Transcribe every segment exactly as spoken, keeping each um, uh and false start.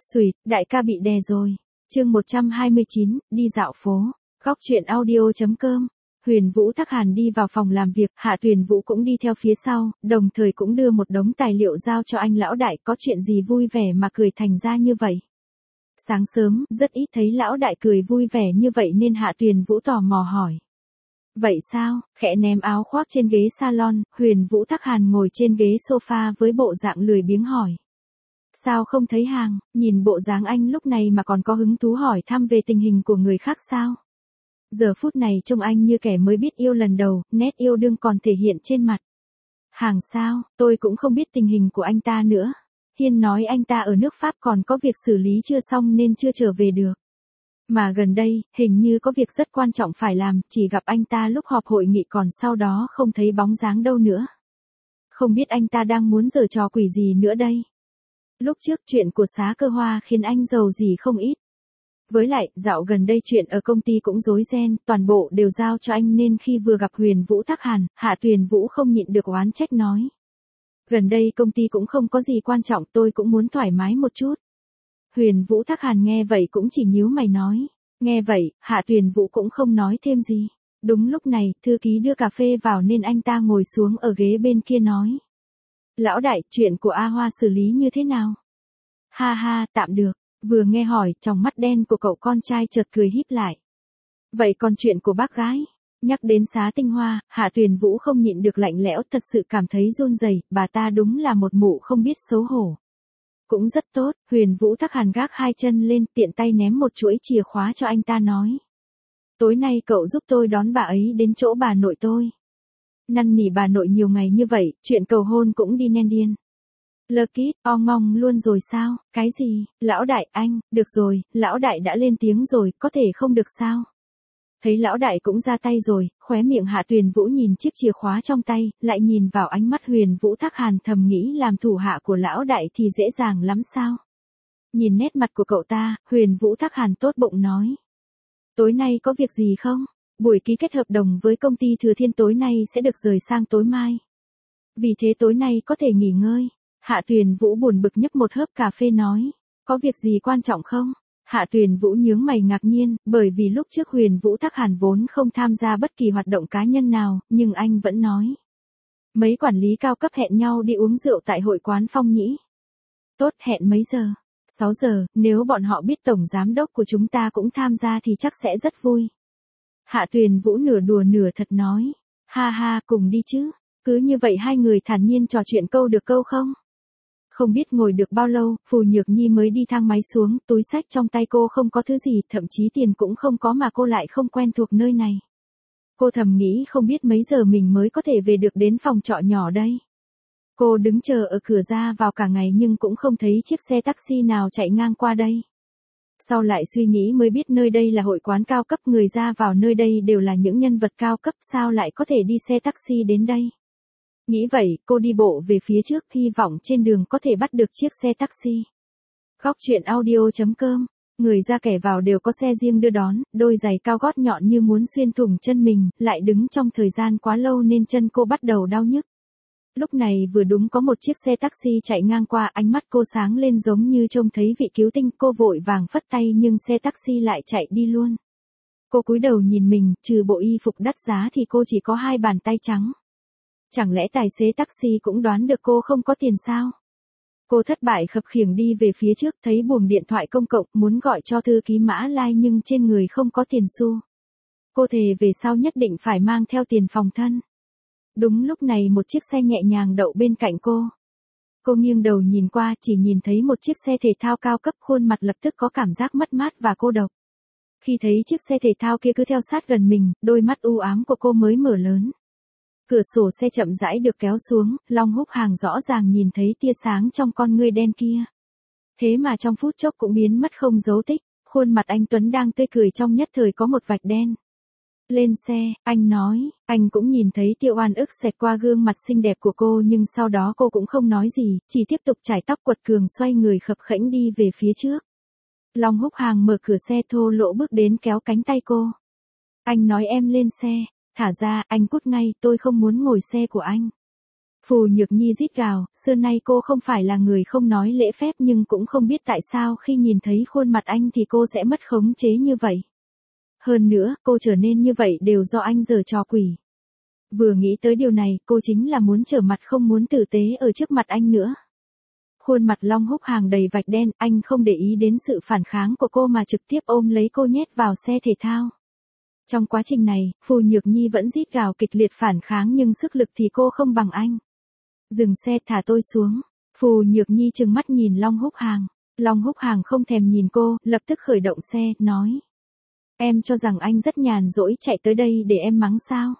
Xùi, đại ca bị đè rồi. Chương một trăm hai mươi chín, đi dạo phố. Góc truyện audio.com. Huyền Vũ Thác Hàn đi vào phòng làm việc, Hạ Tuyền Vũ cũng đi theo phía sau, đồng thời cũng đưa một đống tài liệu giao cho anh lão đại, có chuyện gì vui vẻ mà cười thành ra như vậy. Sáng sớm, rất ít thấy lão đại cười vui vẻ như vậy nên Hạ Tuyền Vũ tò mò hỏi. Vậy sao? Khẽ ném áo khoác trên ghế salon, Huyền Vũ Thác Hàn ngồi trên ghế sofa với bộ dạng lười biếng hỏi. Sao không thấy hàng, nhìn bộ dáng anh lúc này mà còn có hứng thú hỏi thăm về tình hình của người khác sao? Giờ phút này trông anh như kẻ mới biết yêu lần đầu, nét yêu đương còn thể hiện trên mặt. Hàng sao, tôi cũng không biết tình hình của anh ta nữa. Hiên nói anh ta ở nước Pháp còn có việc xử lý chưa xong nên chưa trở về được. Mà gần đây, hình như có việc rất quan trọng phải làm, chỉ gặp anh ta lúc họp hội nghị còn sau đó không thấy bóng dáng đâu nữa. Không biết anh ta đang muốn giở trò quỷ gì nữa đây. Lúc trước chuyện của Xá Cơ Hoa khiến anh giàu gì không ít. Với lại, dạo gần đây chuyện ở công ty cũng rối ren, toàn bộ đều giao cho anh nên khi vừa gặp Huyền Vũ Thác Hàn, Hạ Tuyền Vũ không nhịn được oán trách nói. Gần đây công ty cũng không có gì quan trọng, tôi cũng muốn thoải mái một chút. Huyền Vũ Thác Hàn nghe vậy cũng chỉ nhíu mày nói. Nghe vậy, Hạ Tuyền Vũ cũng không nói thêm gì. Đúng lúc này, thư ký đưa cà phê vào nên anh ta ngồi xuống ở ghế bên kia nói. Lão đại, chuyện của A Hoa xử lý như thế nào? Ha ha, tạm được. Vừa nghe hỏi, trong mắt đen của cậu con trai chợt cười híp lại. Vậy còn chuyện của bác gái? Nhắc đến Xá Tinh Hoa, Hạ Tuyền Vũ không nhịn được lạnh lẽo, thật sự cảm thấy run rẩy, bà ta đúng là một mụ không biết xấu hổ. Cũng rất tốt, Huyền Vũ Thác Hàn gác hai chân lên, tiện tay ném một chuỗi chìa khóa cho anh ta nói. Tối nay cậu giúp tôi đón bà ấy đến chỗ bà nội tôi. Năn nỉ bà nội nhiều ngày như vậy, chuyện cầu hôn cũng đi nen điên. Lơ kít, o ngong luôn rồi sao, cái gì, lão đại anh, được rồi, lão đại đã lên tiếng rồi, có thể không được sao. Thấy lão đại cũng ra tay rồi, khóe miệng Hạ Tuyền Vũ nhìn chiếc chìa khóa trong tay, lại nhìn vào ánh mắt Huyền Vũ Thác Hàn thầm nghĩ làm thủ hạ của lão đại thì dễ dàng lắm sao. Nhìn nét mặt của cậu ta, Huyền Vũ Thác Hàn tốt bụng nói. Tối nay có việc gì không? Buổi ký kết hợp đồng với công ty Thừa Thiên tối nay sẽ được rời sang tối mai. Vì thế tối nay có thể nghỉ ngơi. Hạ Tuyền Vũ buồn bực nhấp một hớp cà phê nói. Có việc gì quan trọng không? Hạ Tuyền Vũ nhướng mày ngạc nhiên, bởi vì lúc trước Huyền Vũ Thác Hàn vốn không tham gia bất kỳ hoạt động cá nhân nào, nhưng anh vẫn nói. Mấy quản lý cao cấp hẹn nhau đi uống rượu tại hội quán Phong Nhĩ. Tốt, hẹn mấy giờ? sáu giờ, nếu bọn họ biết tổng giám đốc của chúng ta cũng tham gia thì chắc sẽ rất vui. Hạ Tuyền Vũ nửa đùa nửa thật nói. Ha ha, cùng đi chứ. Cứ như vậy hai người thản nhiên trò chuyện câu được câu không? Không biết ngồi được bao lâu, Phù Nhược Nhi mới đi thang máy xuống, túi xách trong tay cô không có thứ gì, thậm chí tiền cũng không có mà cô lại không quen thuộc nơi này. Cô thầm nghĩ không biết mấy giờ mình mới có thể về được đến phòng trọ nhỏ đây. Cô đứng chờ ở cửa ra vào cả ngày nhưng cũng không thấy chiếc xe taxi nào chạy ngang qua đây. Sau lại suy nghĩ mới biết nơi đây là hội quán cao cấp, người ra vào nơi đây đều là những nhân vật cao cấp, sao lại có thể đi xe taxi đến đây. Nghĩ vậy, cô đi bộ về phía trước, hy vọng trên đường có thể bắt được chiếc xe taxi. Góc truyện audio.com. Người ra kẻ vào đều có xe riêng đưa đón, đôi giày cao gót nhọn như muốn xuyên thủng chân mình, lại đứng trong thời gian quá lâu nên chân cô bắt đầu đau nhức. Lúc này vừa đúng có một chiếc xe taxi chạy ngang qua, ánh mắt cô sáng lên giống như trông thấy vị cứu tinh, cô vội vàng phất tay nhưng xe taxi lại chạy đi luôn. Cô cúi đầu nhìn mình, trừ bộ y phục đắt giá thì cô chỉ có hai bàn tay trắng. Chẳng lẽ tài xế taxi cũng đoán được cô không có tiền sao? Cô thất bại khập khiễng đi về phía trước, thấy buồng điện thoại công cộng, muốn gọi cho thư ký Mã Lai nhưng trên người không có tiền xu. Cô thề về sau nhất định phải mang theo tiền phòng thân. Đúng lúc này một chiếc xe nhẹ nhàng đậu bên cạnh cô. Cô nghiêng đầu nhìn qua, chỉ nhìn thấy một chiếc xe thể thao cao cấp, khuôn mặt lập tức có cảm giác mất mát và cô độc. Khi thấy chiếc xe thể thao kia cứ theo sát gần mình, đôi mắt u ám của cô mới mở lớn. Cửa sổ xe chậm rãi được kéo xuống, Long Húc Hàng rõ ràng nhìn thấy tia sáng trong con ngươi đen kia. Thế mà trong phút chốc cũng biến mất không dấu tích, khuôn mặt anh Tuấn đang tươi cười trong nhất thời có một vạch đen. Lên xe, anh nói, anh cũng nhìn thấy tia oan ức xẹt qua gương mặt xinh đẹp của cô nhưng sau đó cô cũng không nói gì, chỉ tiếp tục chải tóc quật cường xoay người khập khễnh đi về phía trước. Long Húc Hàng mở cửa xe thô lỗ bước đến kéo cánh tay cô. Anh nói em lên xe. Thả ra, anh cút ngay, tôi không muốn ngồi xe của anh. Phù Nhược Nhi rít gào, xưa nay cô không phải là người không nói lễ phép nhưng cũng không biết tại sao khi nhìn thấy khuôn mặt anh thì cô sẽ mất khống chế như vậy. Hơn nữa, cô trở nên như vậy đều do anh giở trò quỷ. Vừa nghĩ tới điều này, cô chính là muốn trở mặt không muốn tử tế ở trước mặt anh nữa. Khuôn mặt Long Húc Hàng đầy vạch đen, anh không để ý đến sự phản kháng của cô mà trực tiếp ôm lấy cô nhét vào xe thể thao. Trong quá trình này, Phù Nhược Nhi vẫn rít gào kịch liệt phản kháng nhưng sức lực thì cô không bằng anh. Dừng xe, thả tôi xuống. Phù Nhược Nhi trừng mắt nhìn Long Húc Hàng. Long Húc Hàng không thèm nhìn cô, lập tức khởi động xe, nói. Em cho rằng anh rất nhàn rỗi chạy tới đây để em mắng sao?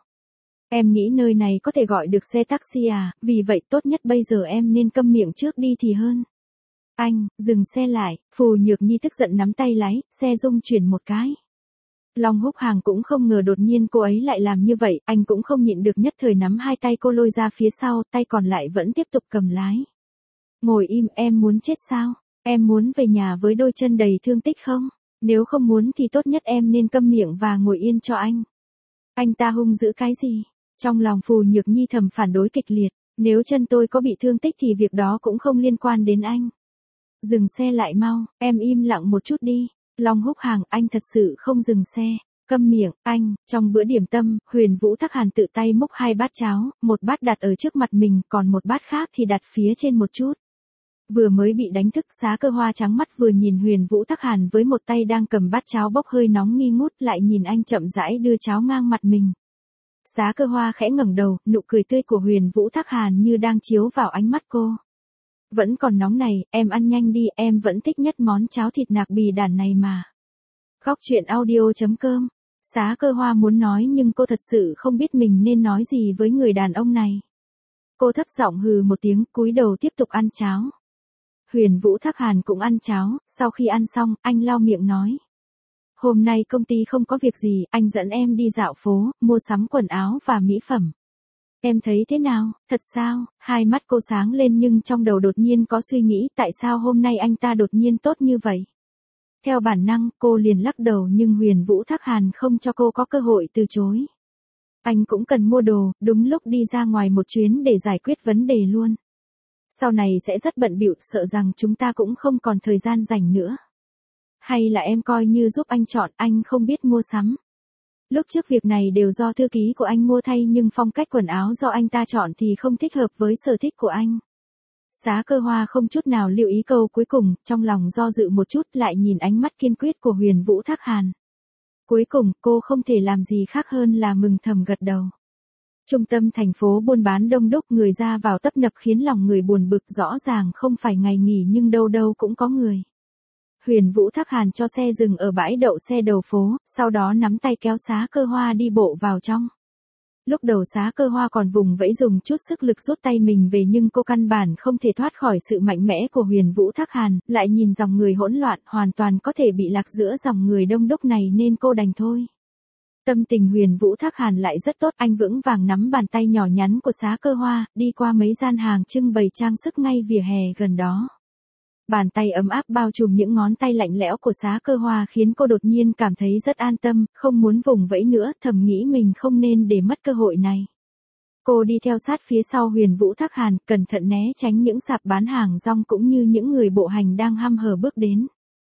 Em nghĩ nơi này có thể gọi được xe taxi à, vì vậy tốt nhất bây giờ em nên câm miệng trước đi thì hơn. Anh, dừng xe lại, Phù Nhược Nhi tức giận nắm tay lái, xe rung chuyển một cái. Long Húc Hàng cũng không ngờ đột nhiên cô ấy lại làm như vậy, anh cũng không nhịn được nhất thời nắm hai tay cô lôi ra phía sau, tay còn lại vẫn tiếp tục cầm lái. Ngồi im, em muốn chết sao? Em muốn về nhà với đôi chân đầy thương tích không? Nếu không muốn thì tốt nhất em nên câm miệng và ngồi yên cho anh. Anh ta hung dữ cái gì? Trong lòng Phù Nhược Nhi thầm phản đối kịch liệt, nếu chân tôi có bị thương tích thì việc đó cũng không liên quan đến anh. Dừng xe lại mau, em im lặng một chút đi. Long Húc Hàng, anh thật sự không dừng xe. Câm miệng, anh. Trong bữa điểm tâm, Huyền Vũ Thắc Hàn tự tay múc hai bát cháo, một bát đặt ở trước mặt mình, còn một bát khác thì đặt phía trên một chút. Vừa mới bị đánh thức, Xá Cơ Hoa trắng mắt vừa nhìn Huyền Vũ Thắc Hàn với một tay đang cầm bát cháo bốc hơi nóng nghi ngút, lại nhìn anh chậm rãi đưa cháo ngang mặt mình. Xá Cơ Hoa khẽ ngẩng đầu, nụ cười tươi của Huyền Vũ Thắc Hàn như đang chiếu vào ánh mắt cô. Vẫn còn nóng này, em ăn nhanh đi, em vẫn thích nhất món cháo thịt nạc bì đản này mà. Góc truyện audio chấm com. Xá Cơ Hoa muốn nói nhưng cô thật sự không biết mình nên nói gì với người đàn ông này. Cô thấp giọng hừ một tiếng, cúi đầu tiếp tục ăn cháo. Huyền Vũ Thắc Hàn cũng ăn cháo, sau khi ăn xong, anh lau miệng nói. Hôm nay công ty không có việc gì, anh dẫn em đi dạo phố, mua sắm quần áo và mỹ phẩm. Em thấy thế nào, thật sao? Hai mắt cô sáng lên nhưng trong đầu đột nhiên có suy nghĩ tại sao hôm nay anh ta đột nhiên tốt như vậy. Theo bản năng, cô liền lắc đầu nhưng Huyền Vũ Thắc Hàn không cho cô có cơ hội từ chối. Anh cũng cần mua đồ, đúng lúc đi ra ngoài một chuyến để giải quyết vấn đề luôn. Sau này sẽ rất bận bịu, sợ rằng chúng ta cũng không còn thời gian rảnh nữa. Hay là em coi như giúp anh chọn, anh không biết mua sắm. Lúc trước việc này đều do thư ký của anh mua thay nhưng phong cách quần áo do anh ta chọn thì không thích hợp với sở thích của anh. Xá Cơ Hoa không chút nào lưu ý câu cuối cùng, trong lòng do dự một chút lại nhìn ánh mắt kiên quyết của Huyền Vũ Thắc Hàn. Cuối cùng, cô không thể làm gì khác hơn là mừng thầm gật đầu. Trung tâm thành phố buôn bán đông đúc, người ra vào tấp nập khiến lòng người buồn bực, rõ ràng không phải ngày nghỉ nhưng đâu đâu cũng có người. Huyền Vũ Thắc Hàn cho xe dừng ở bãi đậu xe đầu phố, sau đó nắm tay kéo Xá Cơ Hoa đi bộ vào trong. Lúc đầu Xá Cơ Hoa còn vùng vẫy dùng chút sức lực rút tay mình về nhưng cô căn bản không thể thoát khỏi sự mạnh mẽ của Huyền Vũ Thắc Hàn, lại nhìn dòng người hỗn loạn hoàn toàn có thể bị lạc giữa dòng người đông đúc này nên cô đành thôi. Tâm tình Huyền Vũ Thắc Hàn lại rất tốt, anh vững vàng nắm bàn tay nhỏ nhắn của Xá Cơ Hoa, đi qua mấy gian hàng trưng bày trang sức ngay vỉa hè gần đó. Bàn tay ấm áp bao trùm những ngón tay lạnh lẽo của Xá Cơ Hoa khiến cô đột nhiên cảm thấy rất an tâm, không muốn vùng vẫy nữa, thầm nghĩ mình không nên để mất cơ hội này. Cô đi theo sát phía sau Huyền Vũ Thắc Hàn, cẩn thận né tránh những sạp bán hàng rong cũng như những người bộ hành đang hăm hở bước đến.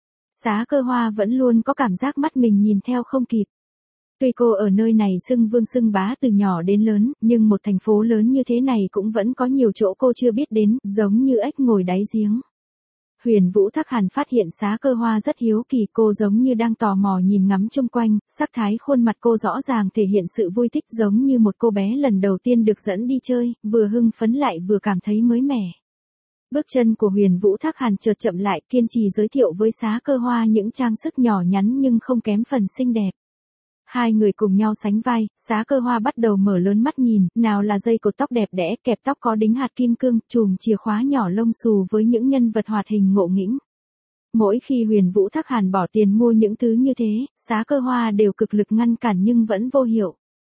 Xá Cơ Hoa vẫn luôn có cảm giác mắt mình nhìn theo không kịp. Tuy cô ở nơi này xưng vương xưng bá từ nhỏ đến lớn, nhưng một thành phố lớn như thế này cũng vẫn có nhiều chỗ cô chưa biết đến, giống như ếch ngồi đáy giếng. Huyền Vũ Thắc Hàn phát hiện Xá Cơ Hoa rất hiếu kỳ, cô giống như đang tò mò nhìn ngắm chung quanh, sắc thái khuôn mặt cô rõ ràng thể hiện sự vui thích giống như một cô bé lần đầu tiên được dẫn đi chơi, vừa hưng phấn lại vừa cảm thấy mới mẻ. Bước chân của Huyền Vũ Thắc Hàn chợt chậm lại, kiên trì giới thiệu với Xá Cơ Hoa những trang sức nhỏ nhắn nhưng không kém phần xinh đẹp. Hai người cùng nhau sánh vai, Xá Cơ Hoa bắt đầu mở lớn mắt nhìn, nào là dây cột tóc đẹp đẽ, kẹp tóc có đính hạt kim cương, chùm chìa khóa nhỏ lông xù với những nhân vật hoạt hình ngộ nghĩnh. Mỗi khi Huyền Vũ Thắc Hàn bỏ tiền mua những thứ như thế, Xá Cơ Hoa đều cực lực ngăn cản nhưng vẫn vô hiệu.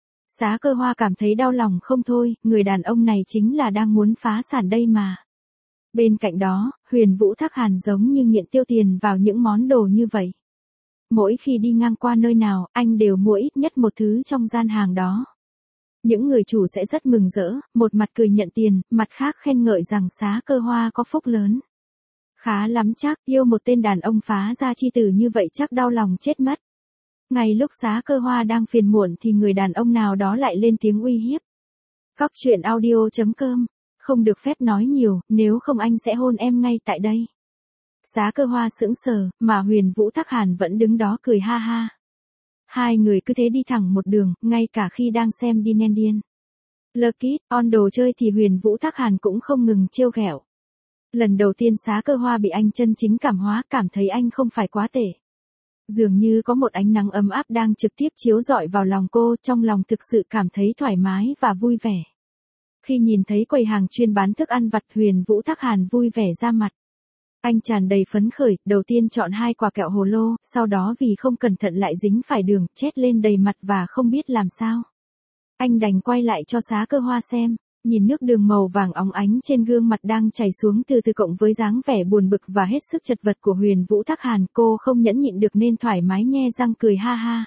Xá Cơ Hoa cảm thấy đau lòng không thôi, người đàn ông này chính là đang muốn phá sản đây mà. Bên cạnh đó, Huyền Vũ Thắc Hàn giống như nghiện tiêu tiền vào những món đồ như vậy. Mỗi khi đi ngang qua nơi nào, anh đều mua ít nhất một thứ trong gian hàng đó. Những người chủ sẽ rất mừng rỡ, một mặt cười nhận tiền, mặt khác khen ngợi rằng Xá Cơ Hoa có phúc lớn. Khá lắm chắc, yêu một tên đàn ông phá gia chi tử như vậy chắc đau lòng chết mất. Ngay lúc Xá Cơ Hoa đang phiền muộn thì người đàn ông nào đó lại lên tiếng uy hiếp. Cóc truyện audio chấm com, không được phép nói nhiều, nếu không anh sẽ hôn em ngay tại đây. Xá Cơ Hoa sững sờ, mà Huyền Vũ Thác Hàn vẫn đứng đó cười ha ha. Hai người cứ thế đi thẳng một đường, ngay cả khi đang xem đi nen điên. Lucky, on đồ chơi thì Huyền Vũ Thác Hàn cũng không ngừng trêu ghẹo. Lần đầu tiên Xá Cơ Hoa bị anh chân chính cảm hóa, cảm thấy anh không phải quá tệ. Dường như có một ánh nắng ấm áp đang trực tiếp chiếu rọi vào lòng cô, trong lòng thực sự cảm thấy thoải mái và vui vẻ. Khi nhìn thấy quầy hàng chuyên bán thức ăn vặt, Huyền Vũ Thác Hàn vui vẻ ra mặt. Anh tràn đầy phấn khởi, đầu tiên chọn hai quả kẹo hồ lô, sau đó vì không cẩn thận lại dính phải đường, chét lên đầy mặt và không biết làm sao. Anh đành quay lại cho Xá Cơ Hoa xem, nhìn nước đường màu vàng óng ánh trên gương mặt đang chảy xuống từ từ cộng với dáng vẻ buồn bực và hết sức chật vật của Huyền Vũ Thác Hàn, cô không nhẫn nhịn được nên thoải mái nhe răng cười ha ha.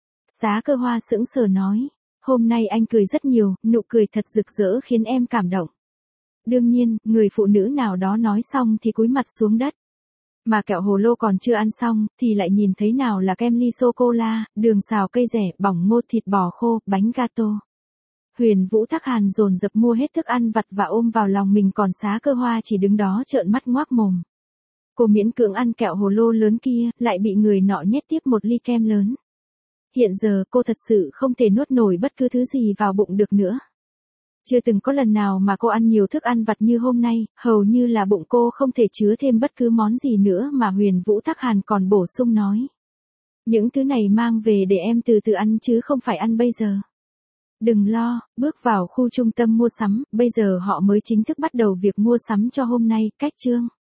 Xá Cơ Hoa sững sờ nói, hôm nay anh cười rất nhiều, nụ cười thật rực rỡ khiến em cảm động. Đương nhiên, người phụ nữ nào đó nói xong thì cúi mặt xuống đất. Mà kẹo hồ lô còn chưa ăn xong, thì lại nhìn thấy nào là kem ly sô-cô-la, đường xào cây rẻ, bỏng ngô thịt bò khô, bánh gato. Huyền Vũ Thác Hàn dồn dập mua hết thức ăn vặt và ôm vào lòng mình, còn Xá Cơ Hoa chỉ đứng đó trợn mắt ngoác mồm. Cô miễn cưỡng ăn kẹo hồ lô lớn kia, lại bị người nọ nhét tiếp một ly kem lớn. Hiện giờ cô thật sự không thể nuốt nổi bất cứ thứ gì vào bụng được nữa. Chưa từng có lần nào mà cô ăn nhiều thức ăn vặt như hôm nay, hầu như là bụng cô không thể chứa thêm bất cứ món gì nữa, mà Huyền Vũ Thác Hàn còn bổ sung nói. Những thứ này mang về để em từ từ ăn chứ không phải ăn bây giờ. Đừng lo, bước vào khu trung tâm mua sắm, bây giờ họ mới chính thức bắt đầu việc mua sắm cho hôm nay, cách chương.